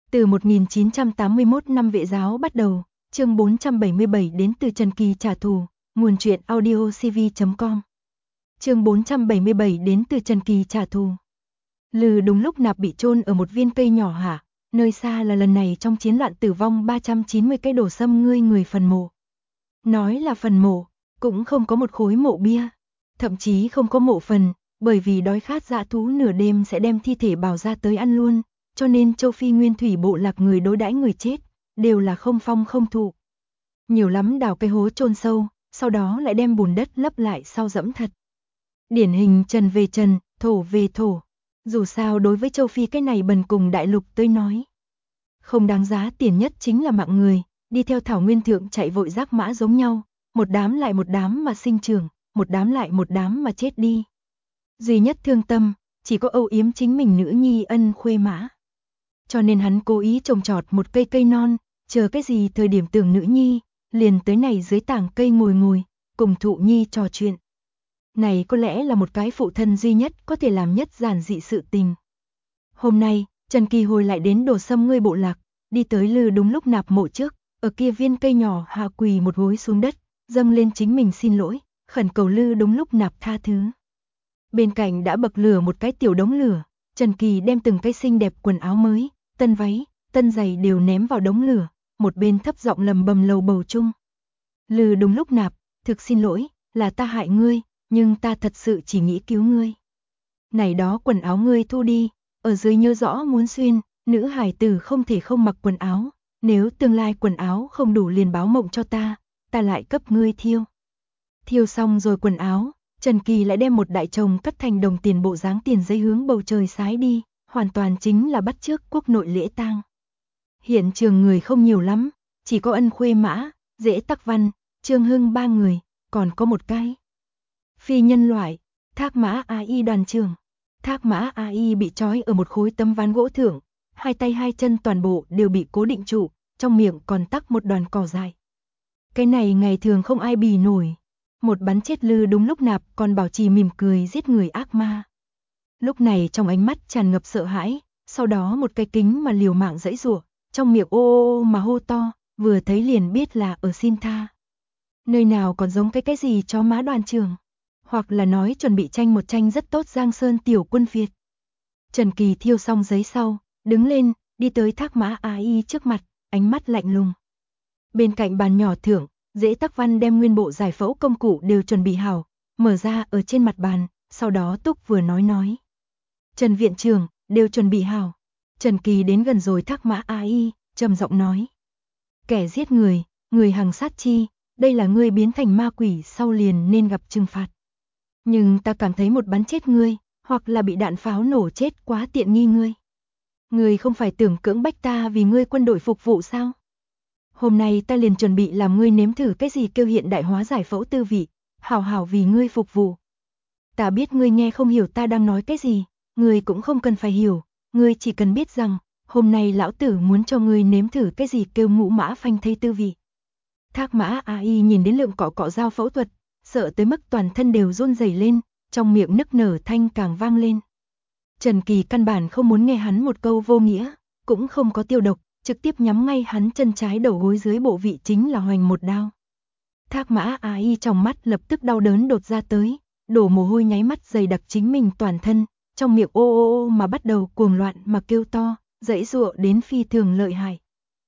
Từ 1981 năm Vệ giáo bắt đầu, chương 477 đến từ Trần Kỳ trả thù, nguồn truyện audiocv.com. Chương 477 đến từ Trần Kỳ trả thù. Lư đúng lúc nạp bị chôn ở một viên cây nhỏ hả, nơi xa là lần này trong chiến loạn tử vong 390 cái đổ xâm ngươi người phần mộ. Nói là phần mộ, cũng không có một khối mộ bia, thậm chí không có mộ phần, bởi vì đói khát dã thú nửa đêm sẽ đem thi thể bào ra tới ăn luôn, cho nên châu Phi nguyên thủy bộ lạc người đối đãi người chết, đều là không phong không thụ. Nhiều lắm đào cái hố chôn sâu, sau đó lại đem bùn đất lấp lại sau dẫm thật. Điển hình trần về trần, thổ về thổ. Dù sao đối với châu Phi cái này bần cùng đại lục tới nói, không đáng giá tiền nhất chính là mạng người, đi theo thảo nguyên thượng chạy vội rác mã giống nhau, một đám lại một đám mà sinh trưởng, một đám lại một đám mà chết đi. Duy nhất thương tâm, chỉ có âu yếm chính mình nữ nhi ân khuê mã. Cho nên hắn cố ý trồng trọt một cây cây non, chờ cái gì thời điểm tưởng nữ nhi, liền tới này dưới tảng cây ngồi ngồi, cùng thụ nhi trò chuyện. Này có lẽ là một cái phụ thân duy nhất có thể làm nhất giản dị sự tình. Hôm nay, Trần Kỳ hồi lại đến Đồ Sâm ngươi bộ lạc, đi tới Lư đúng lúc nạp mộ trước, ở kia viên cây nhỏ hạ quỳ một gối xuống đất, dâng lên chính mình xin lỗi, khẩn cầu Lư đúng lúc nạp tha thứ. Bên cạnh đã bậc lửa một cái tiểu đống lửa, Trần Kỳ đem từng cái xinh đẹp quần áo mới, tân váy, tân giày đều ném vào đống lửa, một bên thấp giọng lầm bầm lầu bầu chung. Lư đúng lúc nạp, thực xin lỗi, là ta hại ngươi, nhưng ta thật sự chỉ nghĩ cứu ngươi. Này đó quần áo ngươi thu đi, ở dưới nhớ rõ muốn xuyên, nữ hài tử không thể không mặc quần áo, nếu tương lai quần áo không đủ liền báo mộng cho ta lại cấp ngươi thiêu. Thiêu xong rồi quần áo, Trần Kỳ lại đem một đại chồng cắt thành đồng tiền bộ dáng tiền giấy hướng bầu trời sái đi, hoàn toàn chính là bắt chước quốc nội lễ tang. Hiện trường người không nhiều lắm, chỉ có Ân Khuê Mã, Dễ Tắc Văn, Trương Hưng ba người, còn có một cái phi nhân loại, Thác Mã AI đoàn trưởng. Thác Mã AI bị trói ở một khối tấm ván gỗ thượng, hai tay hai chân toàn bộ đều bị cố định trụ, trong miệng còn tắc một đoàn cỏ dài. Cái này ngày thường không ai bì nổi. Một bắn chết Lư đúng lúc nạp còn bảo trì mỉm cười giết người ác ma. Lúc này trong ánh mắt tràn ngập sợ hãi, sau đó một cái kính mà liều mạng giãy giụa, trong miệng ô mà hô to, vừa thấy liền biết là ở xin tha. Nơi nào còn giống cái gì chó má đoàn trưởng, hoặc là nói chuẩn bị tranh một tranh rất tốt Giang Sơn tiểu quân Việt. Trần Kỳ thiêu xong giấy sau, đứng lên, đi tới Thác Mã AI trước mặt, ánh mắt lạnh lùng. Bên cạnh bàn nhỏ thượng, Dễ Tắc Văn đem nguyên bộ giải phẫu công cụ đều chuẩn bị hảo, mở ra ở trên mặt bàn, sau đó Túc vừa nói. Trần viện trưởng, đều chuẩn bị hảo. Trần Kỳ đến gần rồi Thác Mã AI, trầm giọng nói. Kẻ giết người, người hằng sát chi, đây là ngươi biến thành ma quỷ sau liền nên gặp trừng phạt. Nhưng ta cảm thấy một bắn chết ngươi, hoặc là bị đạn pháo nổ chết quá tiện nghi ngươi. Ngươi không phải tưởng cưỡng bách ta vì ngươi quân đội phục vụ sao? Hôm nay ta liền chuẩn bị làm ngươi nếm thử cái gì kêu hiện đại hóa giải phẫu tư vị, hảo hảo vì ngươi phục vụ. Ta biết ngươi nghe không hiểu ta đang nói cái gì, ngươi cũng không cần phải hiểu, ngươi chỉ cần biết rằng, hôm nay lão tử muốn cho ngươi nếm thử cái gì kêu ngũ mã phanh thây tư vị. Thác Mã AI nhìn đến lượng cọ dao phẫu thuật, sợ tới mức toàn thân đều run rẩy lên, trong miệng nức nở thanh càng vang lên. Trần Kỳ căn bản không muốn nghe hắn một câu vô nghĩa, cũng không có tiêu độc, trực tiếp nhắm ngay hắn chân trái đầu gối dưới bộ vị chính là hoành một đao. Thác Mã AI trong mắt lập tức đau đớn đột ra tới, đổ mồ hôi nháy mắt dày đặc chính mình toàn thân, trong miệng ô mà bắt đầu cuồng loạn mà kêu to, giãy giụa đến phi thường lợi hại.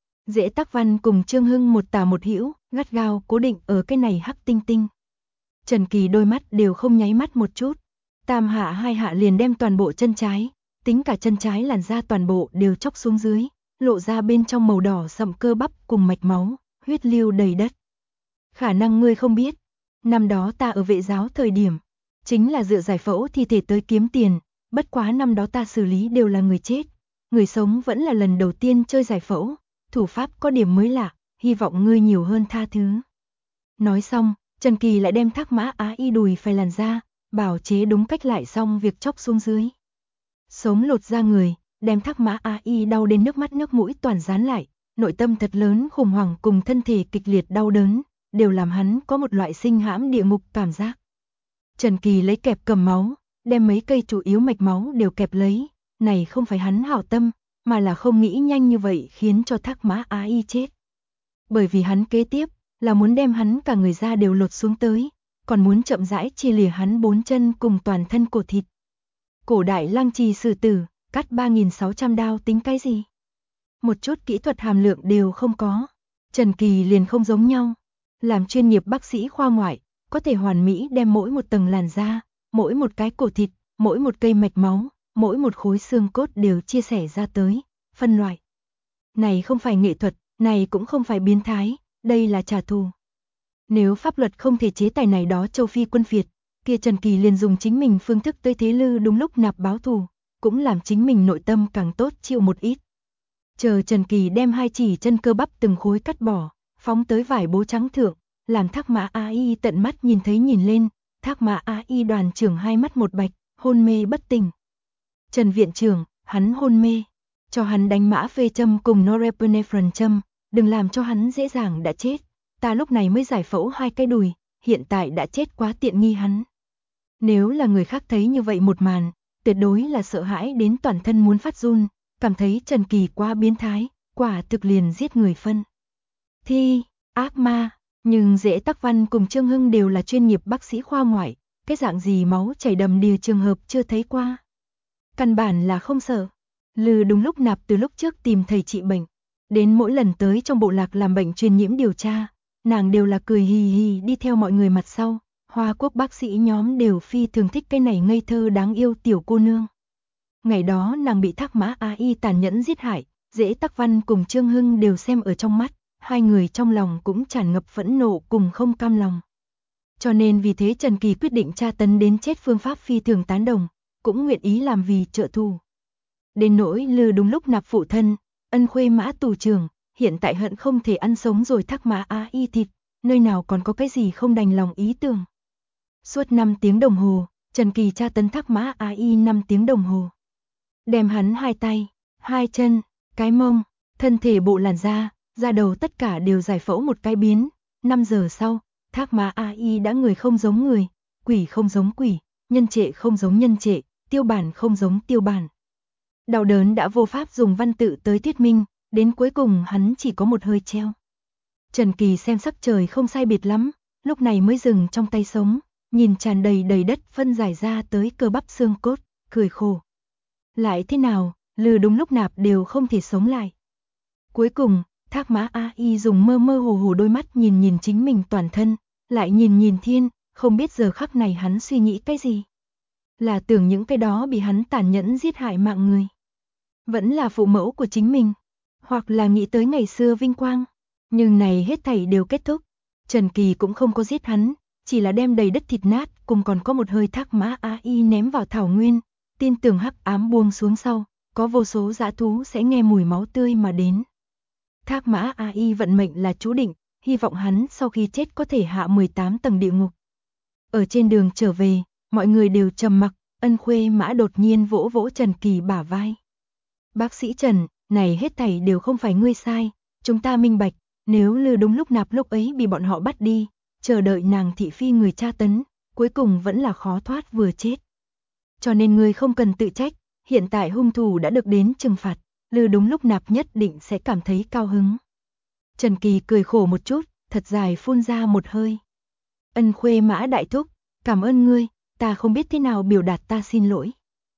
Dễ Tắc Văn cùng Trương Hưng một tả một hữu, gắt gao cố định ở cái này hắc tinh tinh. Trần Kỳ đôi mắt đều không nháy mắt một chút, tam hạ hai hạ liền đem toàn bộ chân trái, tính cả chân trái làn da toàn bộ đều chóc xuống dưới, lộ ra bên trong màu đỏ sậm cơ bắp cùng mạch máu, huyết lưu đầy đất. Khả năng ngươi không biết, năm đó ta ở Vệ giáo thời điểm, chính là dựa giải phẫu thi thể tới kiếm tiền, bất quá năm đó ta xử lý đều là người chết, người sống vẫn là lần đầu tiên chơi giải phẫu, thủ pháp có điểm mới lạ, hy vọng ngươi nhiều hơn tha thứ. Nói xong, Trần Kỳ lại đem Thác Mã AI đùi phải làn da, bảo chế đúng cách lại xong việc chóc xuống dưới. Sống lột da người, đem Thác Mã AI đau đến nước mắt nước mũi toàn dán lại, nội tâm thật lớn khủng hoảng cùng thân thể kịch liệt đau đớn, đều làm hắn có một loại sinh hãm địa ngục cảm giác. Trần Kỳ lấy kẹp cầm máu, đem mấy cây chủ yếu mạch máu đều kẹp lấy, này không phải hắn hảo tâm, mà là không nghĩ nhanh như vậy khiến cho Thác Mã Á Y chết. Bởi vì hắn kế tiếp là muốn đem hắn cả người ra đều lột xuống tới, còn muốn chậm rãi chia lìa hắn 4 chân cùng toàn thân cổ thịt. Cổ đại Lăng Trì xử tử, cắt 3.600 đao tính cái gì? Một chút kỹ thuật hàm lượng đều không có. Trần Kỳ liền không giống nhau. Làm chuyên nghiệp bác sĩ khoa ngoại, có thể hoàn mỹ đem mỗi một tầng làn da, mỗi một cái cổ thịt, mỗi một cây mạch máu, mỗi một khối xương cốt đều chia sẻ ra tới, phân loại. Này không phải nghệ thuật, này cũng không phải biến thái, đây là trả thù. Nếu pháp luật không thể chế tài này đó châu Phi quân Việt, kia Trần Kỳ liền dùng chính mình phương thức tới thế Lư Đúng Lúc Nạp báo thù, cũng làm chính mình nội tâm càng tốt chịu một ít. Chờ Trần Kỳ đem 2 chỉ chân cơ bắp từng khối cắt bỏ, phóng tới vải bố trắng thượng, làm Thác Mã Á Y tận mắt nhìn thấy nhìn lên, Thác Mã Á Y đoàn trưởng hai mắt một bạch, hôn mê bất tỉnh. Trần viện trưởng, hắn hôn mê, cho hắn đánh mã phê châm cùng norepinephrine châm, đừng làm cho hắn dễ dàng đã chết. Ta lúc này mới giải phẫu 2 cái đùi, hiện tại đã chết quá tiện nghi hắn. Nếu là người khác thấy như vậy một màn, tuyệt đối là sợ hãi đến toàn thân muốn phát run, cảm thấy Trần Kỳ quá biến thái, quả thực liền giết người phân. Thi, ác ma, nhưng Dễ Tắc Văn cùng Trương Hưng đều là chuyên nghiệp bác sĩ khoa ngoại, cái dạng gì máu chảy đầm đìa trường hợp chưa thấy qua. Căn bản là không sợ. Lư Đúng Lúc Nạp từ lúc trước tìm thầy trị bệnh, đến mỗi lần tới trong bộ lạc làm bệnh truyền nhiễm điều tra, nàng đều là cười hì hì đi theo mọi người mặt sau. Hoa Quốc bác sĩ nhóm đều phi thường thích cái này ngây thơ đáng yêu tiểu cô nương. Ngày đó nàng bị Thác Mã Á Y tàn nhẫn giết hại, Dễ Tắc Văn cùng Trương Hưng đều xem ở trong mắt, hai người trong lòng cũng tràn ngập phẫn nộ cùng không cam lòng. Cho nên vì thế Trần Kỳ quyết định tra tấn đến chết phương pháp phi thường tán đồng, cũng nguyện ý làm vì trợ thù. Đến nỗi Lư Đúng Lúc Nạp phụ thân, Ân Khuê Mã tù trưởng, hiện tại hận không thể ăn sống rồi Thác Mã Á Y thịt, nơi nào còn có cái gì không đành lòng ý tưởng. Suốt 5 tiếng đồng hồ, Trần Kỳ tra tấn Thác Mã Á Y 5 tiếng đồng hồ. Đem hắn 2 tay, 2 chân, cái mông, thân thể bộ làn da, da đầu tất cả đều giải phẫu một cái biến. 5 giờ sau, Thác Mã Á Y đã người không giống người, quỷ không giống quỷ, nhân trệ không giống nhân trệ, tiêu bản không giống tiêu bản. Đau đớn đã vô pháp dùng văn tự tới thuyết minh, đến cuối cùng hắn chỉ có một hơi treo. Trần Kỳ xem sắc trời không sai biệt lắm, lúc này mới dừng trong tay sống, nhìn tràn đầy đầy đất phân giải ra tới cơ bắp xương cốt, cười khổ. Lại thế nào, Lư Đúng Lúc Nạp đều không thể sống lại. Cuối cùng, Thác Mã Á Y dùng mơ mơ hồ hồ đôi mắt nhìn nhìn chính mình toàn thân, lại nhìn nhìn thiên, không biết giờ khắc này hắn suy nghĩ cái gì. Là tưởng những cái đó bị hắn tàn nhẫn giết hại mạng người. Vẫn là phụ mẫu của chính mình, hoặc là nghĩ tới ngày xưa vinh quang. Nhưng này hết thảy đều kết thúc. Trần Kỳ cũng không có giết hắn, chỉ là đem đầy đất thịt nát cùng còn có một hơi Thác Mã Á Y ném vào thảo nguyên, tin tưởng hắc ám buông xuống sau, có vô số dã thú sẽ nghe mùi máu tươi mà đến. Thác Mã Á Y vận mệnh là chú định, hy vọng hắn sau khi chết có thể hạ 18 tầng địa ngục. Ở trên đường trở về, mọi người đều trầm mặc, Ân Khuê Mã đột nhiên vỗ vỗ Trần Kỳ bả vai. Bác sĩ Trần, này hết thảy đều không phải ngươi sai, chúng ta minh bạch, nếu Lư Đúng Lúc Nạp lúc ấy bị bọn họ bắt đi, chờ đợi nàng thị phi người tra tấn, cuối cùng vẫn là khó thoát vừa chết. Cho nên ngươi không cần tự trách, hiện tại hung thủ đã được đến trừng phạt, Lư Đúng Lúc Nạp nhất định sẽ cảm thấy cao hứng. Trần Kỳ cười khổ một chút, thật dài phun ra một hơi. Ân Khuê Mã đại thúc, cảm ơn ngươi, ta không biết thế nào biểu đạt ta xin lỗi.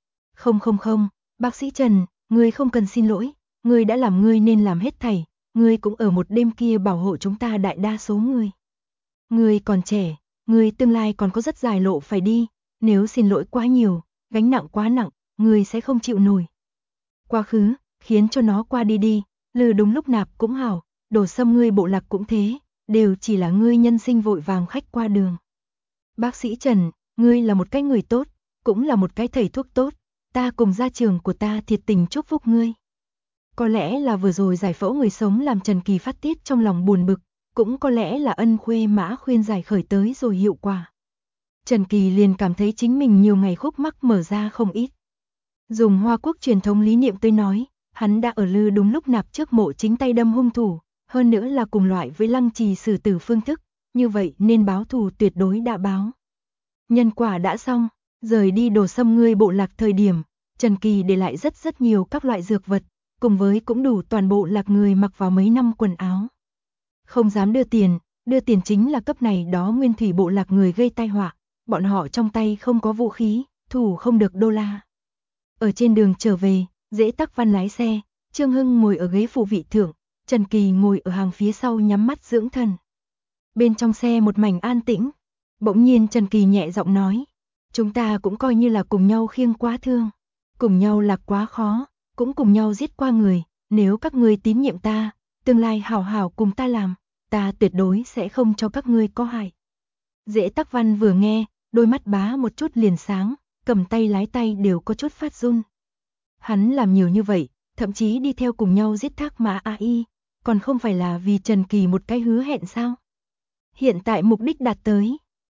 Không, bác sĩ Trần, ngươi không cần xin lỗi, ngươi đã làm ngươi nên làm hết thảy, ngươi cũng ở một đêm kia bảo hộ chúng ta đại đa số người. Ngươi còn trẻ, ngươi tương lai còn có rất dài lộ phải đi, nếu xin lỗi quá nhiều, gánh nặng quá nặng, ngươi sẽ không chịu nổi. Quá khứ, khiến cho nó qua đi đi, Lư Đúng Lúc Nạp cũng hảo, Đồ Sâm ngươi bộ lạc cũng thế, đều chỉ là ngươi nhân sinh vội vàng khách qua đường. Bác sĩ Trần, ngươi là một cái người tốt, cũng là một cái thầy thuốc tốt, ta cùng gia trưởng của ta thiệt tình chúc phúc ngươi. Có lẽ là vừa rồi giải phẫu người sống làm Trần Kỳ phát tiết trong lòng buồn bực, cũng có lẽ là Ân Khuê Mã khuyên giải khởi tới rồi hiệu quả. Trần Kỳ liền cảm thấy chính mình nhiều ngày khúc mắc mở ra không ít. Dùng Hoa Quốc truyền thống lý niệm tới nói, hắn đã ở Lư Đúng Lúc Nạp trước mộ chính tay đâm hung thủ, hơn nữa là cùng loại với Lăng Trì xử tử phương thức, như vậy nên báo thù tuyệt đối đã báo. Nhân quả đã xong, rời đi Đồ Sâm ngươi bộ lạc thời điểm, Trần Kỳ để lại rất nhiều các loại dược vật, cùng với cũng đủ toàn bộ Lạc người mặc vào mấy năm quần áo. Không dám đưa tiền chính là cấp này đó nguyên thủy bộ Lạc người gây tai họa, bọn họ trong tay không có vũ khí, thủ không được đô la. Ở trên đường trở về, Dễ Tắc Văn lái xe, Trương Hưng ngồi ở ghế phụ vị thượng, Trần Kỳ ngồi ở hàng phía sau nhắm mắt dưỡng thần. Bên trong xe một mảnh an tĩnh, bỗng nhiên Trần Kỳ nhẹ giọng nói, chúng ta cũng coi như là cùng nhau khiêng quá thương, cùng nhau lạc quá khó, cũng cùng nhau giết qua người, nếu các ngươi tín nhiệm ta, tương lai hảo hảo cùng ta làm, ta tuyệt đối sẽ không cho các ngươi có hại. Dễ Tắc Văn vừa nghe, đôi mắt bá một chút liền sáng, cầm tay lái tay đều có chút phát run. Hắn làm nhiều như vậy, thậm chí đi theo cùng nhau giết Thác Mã AI, còn không phải là vì Trần Kỳ một cái hứa hẹn sao? Hiện tại mục đích đạt tới.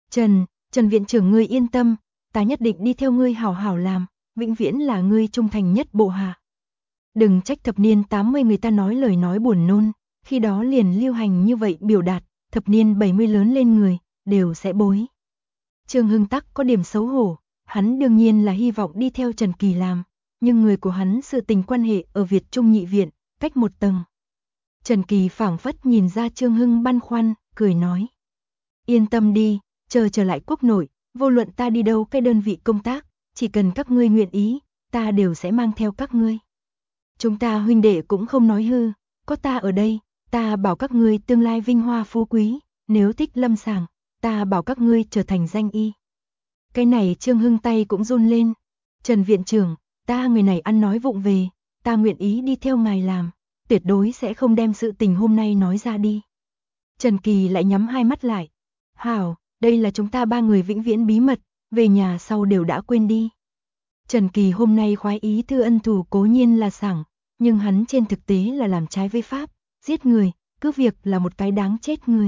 Trần viện trưởng ngươi yên tâm, ta nhất định đi theo ngươi hảo hảo làm, vĩnh viễn là ngươi trung thành nhất bộ hạ. Đừng trách thập niên 80 người ta nói lời nói buồn nôn, khi đó liền lưu hành như vậy biểu đạt, thập niên 70 lớn lên người, đều sẽ bối. Trương Hưng Tắc có điểm xấu hổ, hắn đương nhiên là hy vọng đi theo Trần Kỳ làm, nhưng người của hắn sự tình quan hệ ở Việt Trung Nhị Viện, cách một tầng. Trần Kỳ phảng phất nhìn ra Trương Hưng băn khoăn, cười nói. Yên tâm đi, trở lại quốc nội, vô luận ta đi đâu cái đơn vị công tác, chỉ cần các ngươi nguyện ý, ta đều sẽ mang theo các ngươi. Chúng ta huynh đệ cũng không nói hư, có ta ở đây, ta bảo các ngươi tương lai vinh hoa phú quý, nếu thích lâm sàng, ta bảo các ngươi trở thành danh y. Cái này Trương Hưng tay cũng run lên. Trần viện trưởng, ta người này ăn nói vụng về, ta nguyện ý đi theo ngài làm, tuyệt đối sẽ không đem sự tình hôm nay nói ra đi. Trần Kỳ lại nhắm hai mắt lại. Hảo, đây là chúng ta ba người vĩnh viễn bí mật, về nhà sau đều đã quên đi. Trần Kỳ hôm nay khoái ý thư ân thù cố nhiên là sảng, nhưng hắn trên thực tế là làm trái với pháp, giết người, cướp việc là một cái đáng chết người.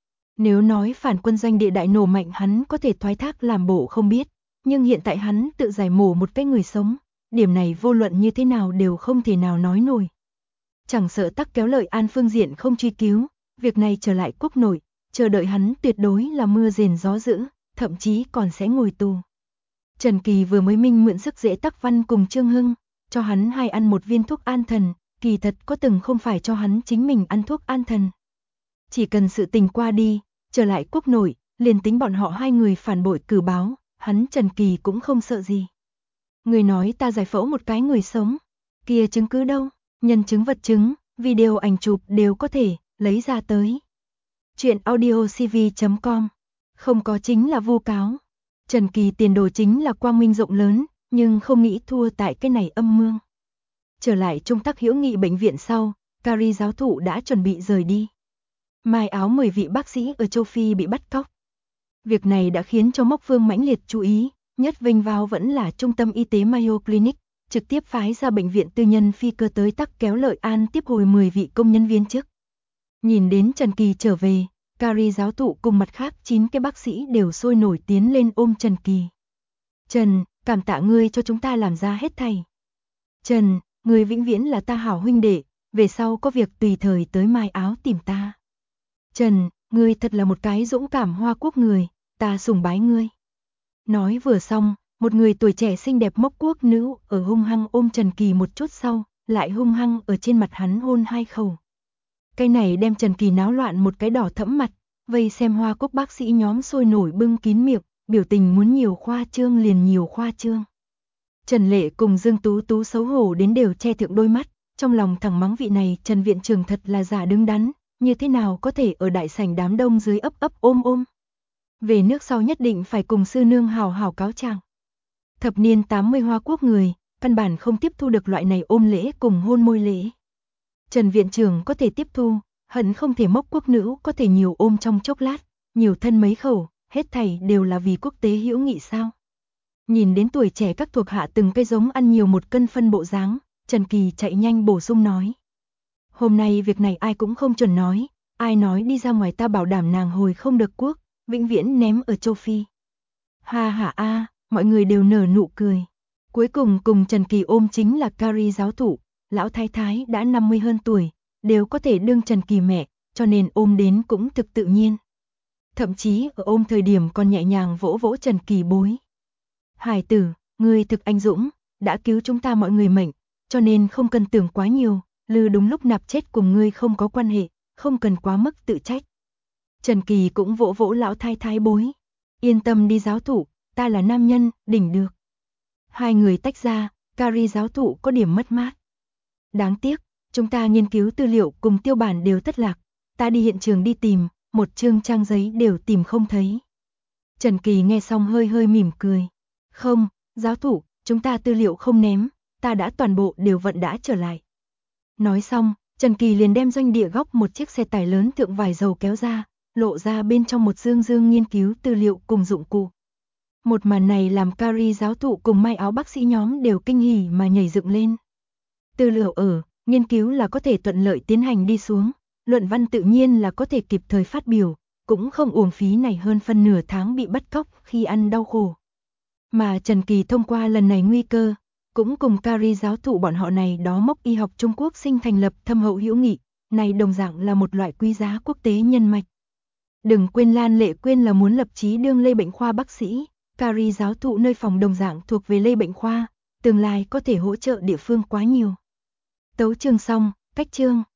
Nếu nói phản quân doanh địa đại nổ mạnh hắn có thể thoái thác làm bộ không biết, nhưng hiện tại hắn tự giải mổ một cái người sống, điểm này vô luận như thế nào đều không thể nào nói nổi. Chẳng sợ Tắc Kéo Lợi An phương diện không truy cứu, việc này trở lại quốc nội, chờ đợi hắn tuyệt đối là mưa rền gió dữ, thậm chí còn sẽ ngồi tù. Trần Kỳ vừa mới minh mượn sức Dễ Tắc Văn cùng Trương Hưng, cho hắn hai ăn một viên thuốc an thần, kỳ thật có từng không phải cho hắn chính mình ăn thuốc an thần. Chỉ cần sự tình qua đi, trở lại quốc nội, liền tính bọn họ hai người phản bội cử báo, hắn Trần Kỳ cũng không sợ gì. Người nói ta giải phẫu một cái người sống, kia chứng cứ đâu, nhân chứng vật chứng, video ảnh chụp đều có thể lấy ra tới. Chuyện audiocv.com, không có chính là vu cáo. Trần Kỳ tiền đồ chính là quang minh rộng lớn, nhưng không nghĩ thua tại cái này âm mương. Trở lại Trung Tắc Hữu Nghị bệnh viện sau, Cary giáo thụ đã chuẩn bị rời đi. Mai áo 10 vị bác sĩ ở châu Phi bị bắt cóc. Việc này đã khiến cho Mốc Vương mãnh liệt chú ý, nhất vinh vào vẫn là trung tâm y tế Mayo Clinic, trực tiếp phái ra bệnh viện tư nhân phi cơ tới Tắc Kéo Lợi An tiếp hồi 10 vị công nhân viên chức. Nhìn đến Trần Kỳ trở về, Cary giáo thụ cùng mặt khác 9 cái bác sĩ đều sôi nổi tiến lên ôm Trần Kỳ. Trần, cảm tạ ngươi cho chúng ta làm ra hết thảy. Trần, ngươi vĩnh viễn là ta hảo huynh đệ, về sau có việc tùy thời tới Mai áo tìm ta. Trần, ngươi thật là một cái dũng cảm Hoa Quốc người, ta sùng bái ngươi. Nói vừa xong, một người tuổi trẻ xinh đẹp mốc quốc nữ ở hung hăng ôm Trần Kỳ một chút sau, lại hung hăng ở trên mặt hắn hôn 2 khẩu. Cái này đem Trần Kỳ náo loạn một cái đỏ thẫm mặt, vây xem Hoa Quốc bác sĩ nhóm sôi nổi bưng kín miệng, biểu tình muốn nhiều khoa trương liền nhiều khoa trương. Trần Lệ cùng Dương Tú Tú xấu hổ đến đều che thượng đôi mắt, trong lòng thẳng mắng vị này Trần viện trưởng thật là giả đứng đắn, như thế nào có thể ở đại sảnh đám đông dưới ấp ấp ôm ôm. Về nước sau nhất định phải cùng sư nương hào hào cáo trạng. Thập niên 80 Hoa Quốc người, căn bản không tiếp thu được loại này ôm lễ cùng hôn môi lễ. Trần viện trưởng có thể tiếp thu, hận không thể Mốc quốc nữ có thể nhiều ôm trong chốc lát, nhiều thân mấy khẩu, hết thảy đều là vì quốc tế hữu nghị sao. Nhìn đến tuổi trẻ các thuộc hạ từng cây giống ăn nhiều 1 cân phân bộ dáng, Trần Kỳ chạy nhanh bổ sung nói. Hôm nay việc này ai cũng không chuẩn nói, ai nói đi ra ngoài ta bảo đảm nàng hồi không được quốc, vĩnh viễn ném ở châu Phi. Ha ha a, mọi người đều nở nụ cười. Cuối cùng cùng Trần Kỳ ôm chính là Cary giáo thụ, lão thái thái đã 50 hơn tuổi, đều có thể đương Trần Kỳ mẹ, cho nên ôm đến cũng thực tự nhiên. Thậm chí ở ôm thời điểm còn nhẹ nhàng vỗ vỗ Trần Kỳ bối. Hải tử, ngươi thực anh dũng, đã cứu chúng ta mọi người mệnh, cho nên không cần tưởng quá nhiều, Lư đúng lúc nạp chết cùng ngươi không có quan hệ, không cần quá mức tự trách. Trần Kỳ cũng vỗ vỗ lão thái thái bối. Yên tâm đi giáo thụ, ta là nam nhân, đỉnh được. Hai người tách ra, Carrie giáo thụ có điểm mất mát. Đáng tiếc, chúng ta nghiên cứu tư liệu cùng tiêu bản đều thất lạc, ta đi hiện trường đi tìm, một chương trang giấy đều tìm không thấy. Trần Kỳ nghe xong hơi hơi mỉm cười. Không, giáo thụ, chúng ta tư liệu không ném, ta đã toàn bộ đều vận đã trở lại. Nói xong, Trần Kỳ liền đem doanh địa góc một chiếc xe tải lớn thượng vải dầu kéo ra, lộ ra bên trong một dương nghiên cứu tư liệu cùng dụng cụ. Một màn này làm Carrie giáo thụ cùng may áo bác sĩ nhóm đều kinh hỉ mà nhảy dựng lên. Tư liệu ở, nghiên cứu là có thể thuận lợi tiến hành đi xuống, luận văn tự nhiên là có thể kịp thời phát biểu, cũng không uổng phí này hơn phân nửa tháng bị bắt cóc khi ăn đau khổ. Mà Trần Kỳ thông qua lần này nguy cơ, cũng cùng Carrie giáo thụ bọn họ này đó mốc y học Trung Quốc sinh thành lập thâm hậu hữu nghị, này đồng dạng là một loại quý giá quốc tế nhân mạch. Đừng quên Lan Lệ Quyên là muốn lập chí đương lây bệnh khoa bác sĩ, Carrie giáo thụ nơi phòng đồng dạng thuộc về lây bệnh khoa, tương lai có thể hỗ trợ địa phương quá nhiều. Tấu chương xong, cách chương.